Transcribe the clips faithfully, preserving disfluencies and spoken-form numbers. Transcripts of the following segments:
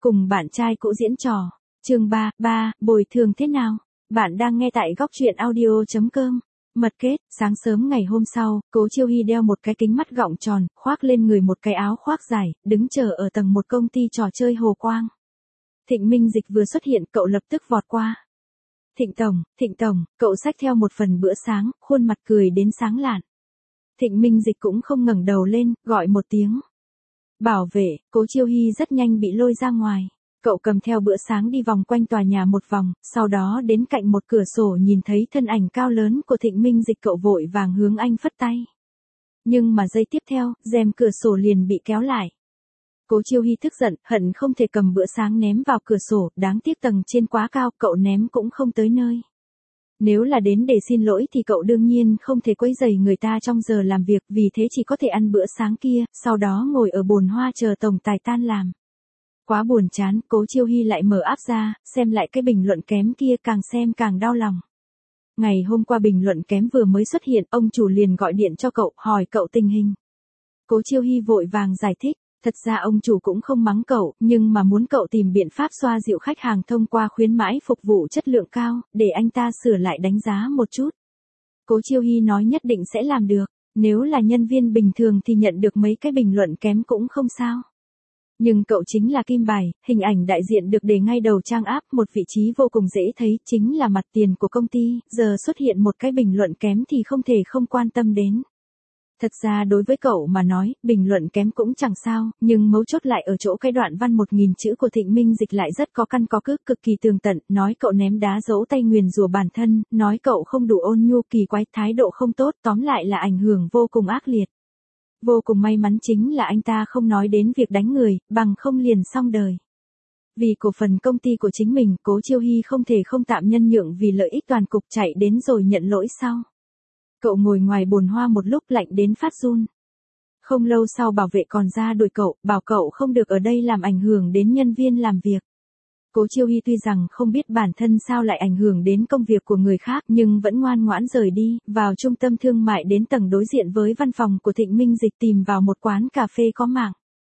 cùng bạn trai cũ diễn trò. Chương ba, ba, bồi thường thế nào? Bạn đang nghe tại góc truyện audio chấm com. Mật kết, sáng sớm ngày hôm sau, Cố Chiêu Hy đeo một cái kính mắt gọng tròn, khoác lên người một cái áo khoác dài, đứng chờ ở tầng một công ty trò chơi Hồ Quang. Thịnh Minh Dịch vừa xuất hiện, cậu lập tức vọt qua. Thịnh Tổng, Thịnh Tổng, cậu xách theo một phần bữa sáng, khuôn mặt cười đến sáng lạn. Thịnh Minh Dịch cũng không ngẩng đầu lên, gọi một tiếng. Bảo vệ, Cố Chiêu Hy rất nhanh bị lôi ra ngoài. Cậu cầm theo bữa sáng đi vòng quanh tòa nhà một vòng, sau đó đến cạnh một cửa sổ nhìn thấy thân ảnh cao lớn của Thịnh Minh Dịch, cậu vội vàng hướng anh phất tay. Nhưng mà giây tiếp theo, rèm cửa sổ liền bị kéo lại. Cố Chiêu Hy tức giận, hận không thể cầm bữa sáng ném vào cửa sổ, đáng tiếc tầng trên quá cao, cậu ném cũng không tới nơi. Nếu là đến để xin lỗi thì cậu đương nhiên không thể quấy rầy người ta trong giờ làm việc, vì thế chỉ có thể ăn bữa sáng kia, sau đó ngồi ở bồn hoa chờ tổng tài tan làm. Quá buồn chán, Cố Chiêu Hy lại mở app ra, xem lại cái bình luận kém kia, càng xem càng đau lòng. Ngày hôm qua bình luận kém vừa mới xuất hiện, ông chủ liền gọi điện cho cậu, hỏi cậu tình hình. Cố Chiêu Hy vội vàng giải thích, thật ra ông chủ cũng không mắng cậu, nhưng mà muốn cậu tìm biện pháp xoa dịu khách hàng thông qua khuyến mãi phục vụ chất lượng cao, để anh ta sửa lại đánh giá một chút. Cố Chiêu Hy nói nhất định sẽ làm được, nếu là nhân viên bình thường thì nhận được mấy cái bình luận kém cũng không sao. Nhưng cậu chính là kim bài, hình ảnh đại diện được để ngay đầu trang app, một vị trí vô cùng dễ thấy, chính là mặt tiền của công ty, giờ xuất hiện một cái bình luận kém thì không thể không quan tâm đến. Thật ra đối với cậu mà nói, bình luận kém cũng chẳng sao, nhưng mấu chốt lại ở chỗ cái đoạn văn một nghìn chữ của Thịnh Minh Dịch lại rất có căn có cước, cực kỳ tường tận, nói cậu ném đá giấu tay nguyền rủa bản thân, nói cậu không đủ ôn nhu, kỳ quái, thái độ không tốt, tóm lại là ảnh hưởng vô cùng ác liệt. Vô cùng may mắn chính là anh ta không nói đến việc đánh người, bằng không liền xong đời. Vì cổ phần công ty của chính mình, Cố Chiêu Hy không thể không tạm nhân nhượng vì lợi ích toàn cục, chạy đến rồi nhận lỗi sau. Cậu ngồi ngoài bồn hoa một lúc lạnh đến phát run. Không lâu sau bảo vệ còn ra đuổi cậu, bảo cậu không được ở đây làm ảnh hưởng đến nhân viên làm việc. Cố Chiêu Hy tuy rằng không biết bản thân sao lại ảnh hưởng đến công việc của người khác, nhưng vẫn ngoan ngoãn rời đi, vào trung tâm thương mại đến tầng đối diện với văn phòng của Thịnh Minh Dịch, tìm vào một quán cà phê có mạng.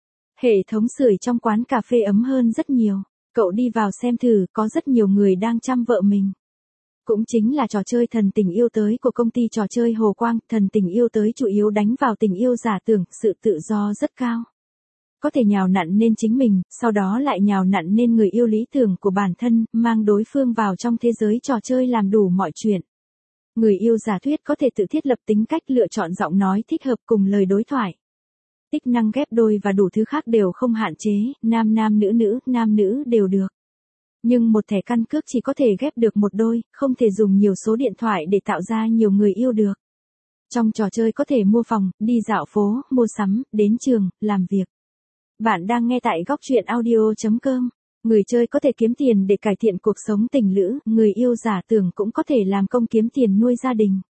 Hệ thống sưởi trong quán cà phê ấm hơn rất nhiều. Cậu đi vào xem thử, có rất nhiều người đang chăm vợ mình. Cũng chính là trò chơi thần tình yêu tới của công ty trò chơi Hồ Quang, thần tình yêu tới chủ yếu đánh vào tình yêu giả tưởng, sự tự do rất cao. Có thể nhào nặn nên chính mình, sau đó lại nhào nặn nên người yêu lý tưởng của bản thân, mang đối phương vào trong thế giới trò chơi làm đủ mọi chuyện. Người yêu giả thuyết có thể tự thiết lập tính cách, lựa chọn giọng nói thích hợp cùng lời đối thoại. Tích năng ghép đôi và đủ thứ khác đều không hạn chế, nam nam nữ nữ, nam nữ đều được. Nhưng một thẻ căn cước chỉ có thể ghép được một đôi, không thể dùng nhiều số điện thoại để tạo ra nhiều người yêu được. Trong trò chơi có thể mua phòng, đi dạo phố, mua sắm, đến trường, làm việc. Bạn đang nghe tại góc truyện audio chấm com. Người chơi có thể kiếm tiền để cải thiện cuộc sống tình lữ, người yêu giả tưởng cũng có thể làm công kiếm tiền nuôi gia đình.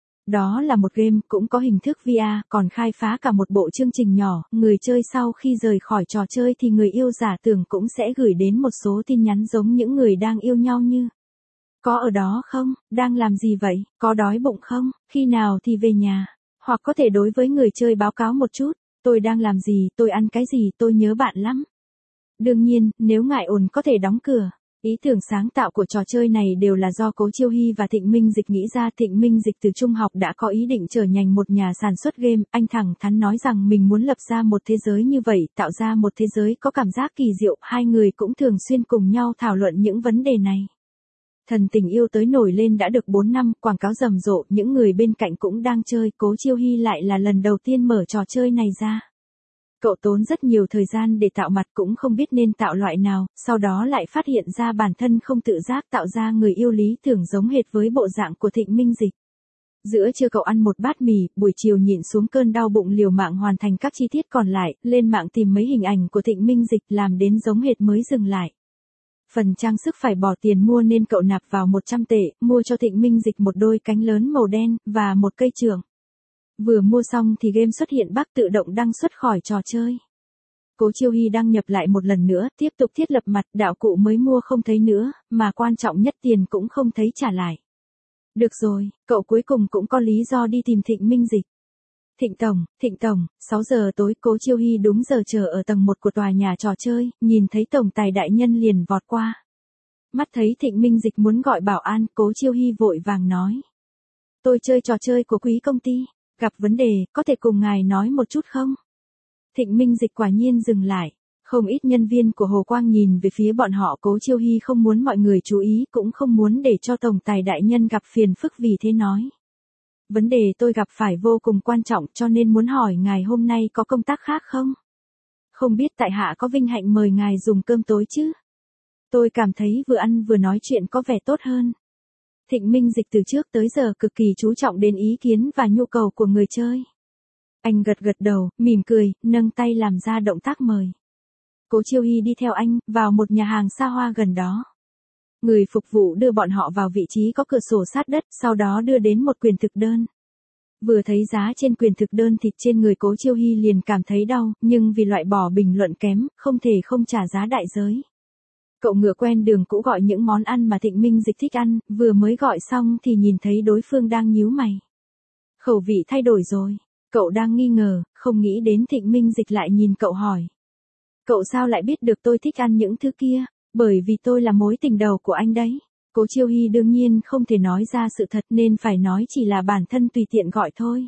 Đó là một game, cũng có hình thức vê rờ, còn khai phá cả một bộ chương trình nhỏ, người chơi sau khi rời khỏi trò chơi thì người yêu giả tưởng cũng sẽ gửi đến một số tin nhắn giống những người đang yêu nhau như: có ở đó không, đang làm gì vậy, có đói bụng không, khi nào thì về nhà, hoặc có thể đối với người chơi báo cáo một chút, tôi đang làm gì, tôi ăn cái gì, tôi nhớ bạn lắm. Đương nhiên, nếu ngại ồn có thể đóng cửa. Ý tưởng sáng tạo của trò chơi này đều là do Cố Chiêu Hy và Thịnh Minh Dịch nghĩ ra. Thịnh Minh Dịch từ trung học đã có ý định trở thành một nhà sản xuất game, anh thẳng thắn nói rằng mình muốn lập ra một thế giới như vậy, tạo ra một thế giới có cảm giác kỳ diệu, hai người cũng thường xuyên cùng nhau thảo luận những vấn đề này. Thần tình yêu tới nổi lên đã được bốn năm, quảng cáo rầm rộ, những người bên cạnh cũng đang chơi, Cố Chiêu Hy lại là lần đầu tiên mở trò chơi này ra. Cậu tốn rất nhiều thời gian để tạo mặt, cũng không biết nên tạo loại nào, sau đó lại phát hiện ra bản thân không tự giác tạo ra người yêu lý tưởng giống hệt với bộ dạng của Thịnh Minh Dịch. Giữa trưa cậu ăn một bát mì, buổi chiều nhịn xuống cơn đau bụng liều mạng hoàn thành các chi tiết còn lại, lên mạng tìm mấy hình ảnh của Thịnh Minh Dịch làm đến giống hệt mới dừng lại. Phần trang sức phải bỏ tiền mua nên cậu nạp vào một trăm tệ, mua cho Thịnh Minh Dịch một đôi cánh lớn màu đen, và một cây chưởng. Vừa mua xong thì game xuất hiện bug tự động đăng xuất khỏi trò chơi. Cố Chiêu Hy đăng nhập lại một lần nữa, tiếp tục thiết lập mặt, đạo cụ mới mua không thấy nữa, mà quan trọng nhất tiền cũng không thấy trả lại. Được rồi, cậu cuối cùng cũng có lý do đi tìm Thịnh Minh Dịch. Thịnh Tổng, Thịnh Tổng, sáu giờ tối Cố Chiêu Hy đúng giờ chờ ở tầng một của tòa nhà trò chơi, nhìn thấy tổng tài đại nhân liền vọt qua. Mắt thấy Thịnh Minh Dịch muốn gọi bảo an, Cố Chiêu Hy vội vàng nói. Tôi chơi trò chơi của quý công ty, gặp vấn đề, có thể cùng ngài nói một chút không? Thịnh Minh Dịch quả nhiên dừng lại. Không ít nhân viên của Hồ Quang nhìn về phía bọn họ. Cố Chiêu Hy không muốn mọi người chú ý, cũng không muốn để cho tổng tài đại nhân gặp phiền phức, vì thế nói. Vấn đề tôi gặp phải vô cùng quan trọng, cho nên muốn hỏi ngài hôm nay có công tác khác không? Không biết tại hạ có vinh hạnh mời ngài dùng cơm tối chứ? Tôi cảm thấy vừa ăn vừa nói chuyện có vẻ tốt hơn. Thịnh Minh Dịch từ trước tới giờ cực kỳ chú trọng đến ý kiến và nhu cầu của người chơi. Anh gật gật đầu, mỉm cười, nâng tay làm ra động tác mời. Cố Chiêu Hy đi theo anh, vào một nhà hàng xa hoa gần đó. Người phục vụ đưa bọn họ vào vị trí có cửa sổ sát đất, sau đó đưa đến một quyền thực đơn. Vừa thấy giá trên quyền thực đơn, thịt trên người Cố Chiêu Hy liền cảm thấy đau, nhưng vì loại bỏ bình luận kém, không thể không trả giá đại giới. Cậu ngựa quen đường cũ gọi những món ăn mà Thịnh Minh Dịch thích ăn, vừa mới gọi xong thì nhìn thấy đối phương đang nhíu mày. Khẩu vị thay đổi rồi, cậu đang nghi ngờ, không nghĩ đến Thịnh Minh Dịch lại nhìn cậu hỏi. Cậu sao lại biết được tôi thích ăn những thứ kia? Bởi vì tôi là mối tình đầu của anh đấy. Cố Chiêu Hy đương nhiên không thể nói ra sự thật nên phải nói chỉ là bản thân tùy tiện gọi thôi.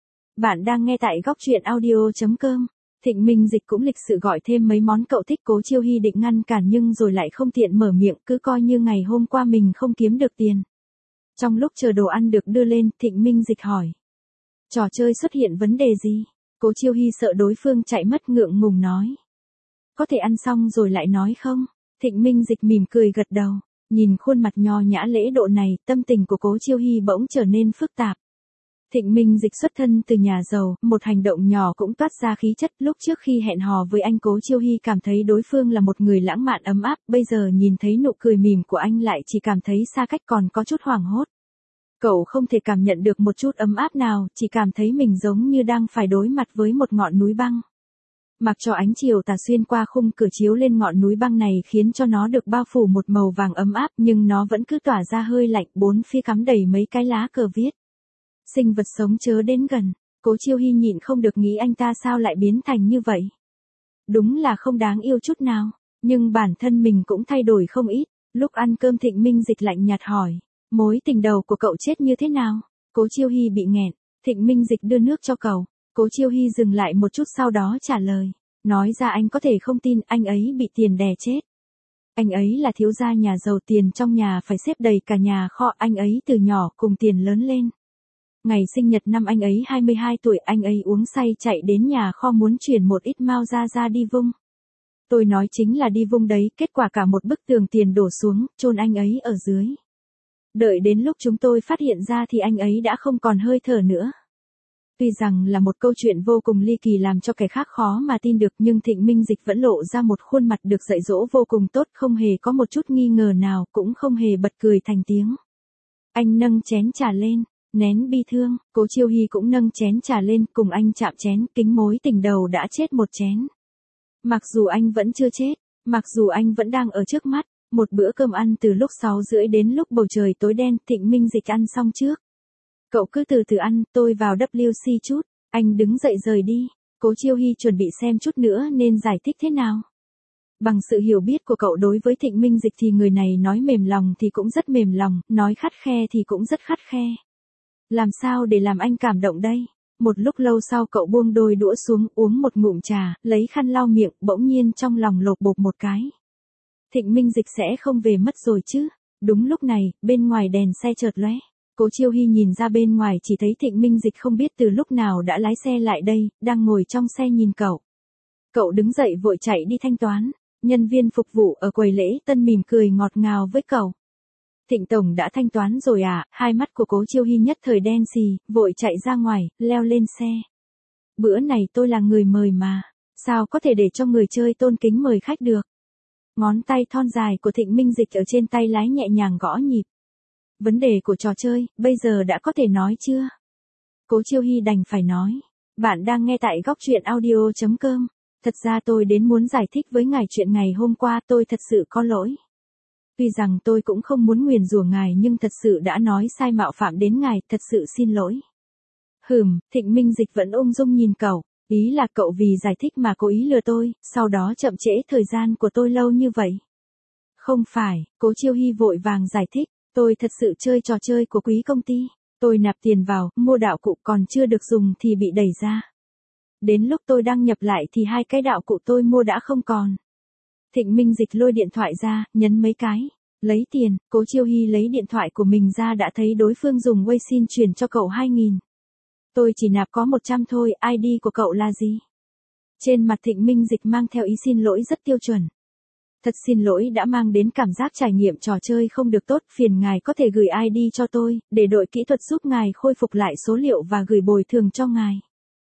Bạn đang nghe tại góc truyện audio chấm com. Thịnh Minh Dịch cũng lịch sự gọi thêm mấy món cậu thích. Cố Chiêu Hy định ngăn cản nhưng rồi lại không tiện mở miệng, cứ coi như ngày hôm qua mình không kiếm được tiền. Trong lúc chờ đồ ăn được đưa lên, Thịnh Minh Dịch hỏi. Trò chơi xuất hiện vấn đề gì? Cố Chiêu Hy sợ đối phương chạy mất, ngượng ngùng nói. Có thể ăn xong rồi lại nói không? Thịnh Minh Dịch mỉm cười gật đầu. Nhìn khuôn mặt nho nhã lễ độ này, tâm tình của Cố Chiêu Hy bỗng trở nên phức tạp. Thịnh Minh Dịch xuất thân từ nhà giàu, một hành động nhỏ cũng toát ra khí chất. Lúc trước khi hẹn hò với anh, Cố Chiêu Hy cảm thấy đối phương là một người lãng mạn ấm áp, bây giờ nhìn thấy nụ cười mỉm của anh lại chỉ cảm thấy xa cách, còn có chút hoảng hốt. Cậu không thể cảm nhận được một chút ấm áp nào, chỉ cảm thấy mình giống như đang phải đối mặt với một ngọn núi băng. Mặc cho ánh chiều tà xuyên qua khung cửa chiếu lên ngọn núi băng này khiến cho nó được bao phủ một màu vàng ấm áp, nhưng nó vẫn cứ tỏa ra hơi lạnh, bốn phía cắm đầy mấy cái lá cờ viết. Sinh vật sống chớ đến gần. Cố Chiêu Hy nhịn không được nghĩ anh ta sao lại biến thành như vậy. Đúng là không đáng yêu chút nào, nhưng bản thân mình cũng thay đổi không ít. Lúc ăn cơm Thịnh Minh Dịch lạnh nhạt hỏi, mối tình đầu của cậu chết như thế nào? Cố Chiêu Hy bị nghẹn, Thịnh Minh Dịch đưa nước cho cậu. Cố Chiêu Hy dừng lại một chút sau đó trả lời. Nói ra anh có thể không tin, anh ấy bị tiền đè chết. Anh ấy là thiếu gia nhà giàu, tiền trong nhà phải xếp đầy cả nhà kho, anh ấy từ nhỏ cùng tiền lớn lên. Ngày sinh nhật năm anh ấy hai mươi hai tuổi, anh ấy uống say chạy đến nhà kho muốn chuyển một ít mao ra ra đi vung. Tôi nói chính là đi vung đấy, kết quả cả một bức tường tiền đổ xuống, chôn anh ấy ở dưới. Đợi đến lúc chúng tôi phát hiện ra thì anh ấy đã không còn hơi thở nữa. Tuy rằng là một câu chuyện vô cùng ly kỳ làm cho kẻ khác khó mà tin được, nhưng Thịnh Minh Dịch vẫn lộ ra một khuôn mặt được dạy dỗ vô cùng tốt, không hề có một chút nghi ngờ nào, cũng không hề bật cười thành tiếng. Anh nâng chén trà lên, nén bi thương. Cố Chiêu Hy cũng nâng chén trà lên, cùng anh chạm chén, kính mối tình đầu đã chết một chén. Mặc dù anh vẫn chưa chết, mặc dù anh vẫn đang ở trước mắt, một bữa cơm ăn từ lúc sáu rưỡi đến lúc bầu trời tối đen, Thịnh Minh Dịch ăn xong trước. Cậu cứ từ từ ăn, tôi vào W C chút. Anh đứng dậy rời đi. Cố Chiêu Hy chuẩn bị xem chút nữa nên giải thích thế nào. Bằng sự hiểu biết của cậu đối với Thịnh Minh Dịch thì người này nói mềm lòng thì cũng rất mềm lòng, nói khắt khe thì cũng rất khắt khe. Làm sao để làm anh cảm động đây? Một lúc lâu sau cậu buông đôi đũa xuống, uống một ngụm trà, lấy khăn lau miệng, bỗng nhiên trong lòng lột bột một cái. Thịnh Minh Dịch sẽ không về mất rồi chứ? Đúng lúc này, bên ngoài đèn xe chợt lóe. Cố Chiêu Hy nhìn ra bên ngoài chỉ thấy Thịnh Minh Dịch không biết từ lúc nào đã lái xe lại đây, đang ngồi trong xe nhìn cậu. Cậu đứng dậy vội chạy đi thanh toán. Nhân viên phục vụ ở quầy lễ tân mỉm cười ngọt ngào với cậu. Thịnh Tổng đã thanh toán rồi à? Hai mắt của Cố Chiêu Hy nhất thời đen xì, vội chạy ra ngoài, leo lên xe. Bữa này tôi là người mời mà, sao có thể để cho người chơi tôn kính mời khách được? Ngón tay thon dài của Thịnh Minh Dịch ở trên tay lái nhẹ nhàng gõ nhịp. Vấn đề của trò chơi, bây giờ đã có thể nói chưa? Cố Chiêu Hy đành phải nói. Bạn đang nghe tại góc truyện audio chấm com. Thật ra tôi đến muốn giải thích với ngài chuyện ngày hôm qua, tôi thật sự có lỗi. Tuy rằng tôi cũng không muốn nguyền rủa ngài nhưng thật sự đã nói sai mạo phạm đến ngài, thật sự xin lỗi. Hừm, Thịnh Minh Dịch vẫn ung dung nhìn cậu, ý là cậu vì giải thích mà cố ý lừa tôi, sau đó chậm trễ thời gian của tôi lâu như vậy. Không phải, Cố Chiêu Hy vội vàng giải thích, tôi thật sự chơi trò chơi của quý công ty. Tôi nạp tiền vào, mua đạo cụ còn chưa được dùng thì bị đẩy ra. Đến lúc tôi đăng nhập lại thì hai cái đạo cụ tôi mua đã không còn. Thịnh Minh Dịch lôi điện thoại ra, nhấn mấy cái. Lấy tiền, Cố Chiêu Hy lấy điện thoại của mình ra đã thấy đối phương dùng Weixin chuyển cho cậu hai nghìn. Tôi chỉ nạp có một trăm thôi, i đê của cậu là gì? Trên mặt Thịnh Minh Dịch mang theo ý xin lỗi rất tiêu chuẩn. Thật xin lỗi đã mang đến cảm giác trải nghiệm trò chơi không được tốt, phiền ngài có thể gửi i đê cho tôi, để đội kỹ thuật giúp ngài khôi phục lại số liệu và gửi bồi thường cho ngài.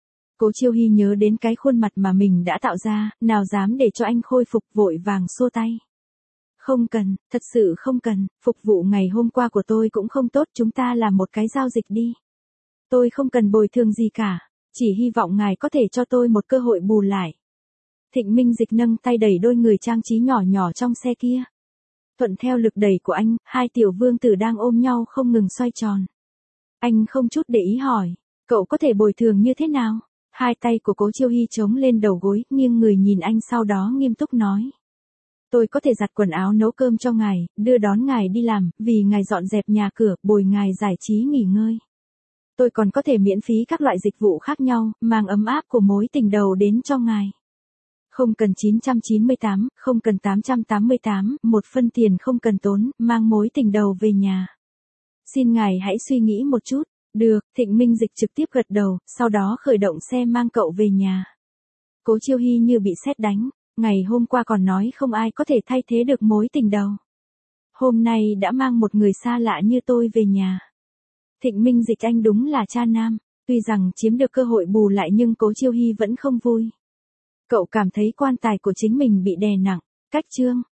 Cố Chiêu Hy nhớ đến cái khuôn mặt mà mình đã tạo ra, nào dám để cho anh khôi phục, vội vàng xua tay. Không cần, thật sự không cần, phục vụ ngày hôm qua của tôi cũng không tốt, chúng ta làm một cái giao dịch đi. Tôi không cần bồi thường gì cả, chỉ hy vọng ngài có thể cho tôi một cơ hội bù lại. Thịnh Minh Dịch nâng tay đẩy đôi người trang trí nhỏ nhỏ trong xe kia. Thuận theo lực đẩy của anh, hai tiểu vương tử đang ôm nhau không ngừng xoay tròn. Anh không chút để ý hỏi, cậu có thể bồi thường như thế nào? Hai tay của Cố Chiêu Hy chống lên đầu gối, nghiêng người nhìn anh sau đó nghiêm túc nói. Tôi có thể giặt quần áo, nấu cơm cho ngài, đưa đón ngài đi làm, vì ngài dọn dẹp nhà cửa, bồi ngài giải trí nghỉ ngơi. Tôi còn có thể miễn phí các loại dịch vụ khác nhau, mang ấm áp của mối tình đầu đến cho ngài. Không cần chín trăm chín mươi tám, không cần tám trăm tám mươi tám, một phân tiền không cần tốn, mang mối tình đầu về nhà. Xin ngài hãy suy nghĩ một chút. Được, Thịnh Minh Dịch trực tiếp gật đầu, sau đó khởi động xe mang cậu về nhà. Cố Chiêu Hy như bị sét đánh, ngày hôm qua còn nói không ai có thể thay thế được mối tình đầu. Hôm nay đã mang một người xa lạ như tôi về nhà. Thịnh Minh Dịch anh đúng là cha nam, tuy rằng chiếm được cơ hội bù lại nhưng Cố Chiêu Hy vẫn không vui. Cậu cảm thấy quan tài của chính mình bị đè nặng, cách chương.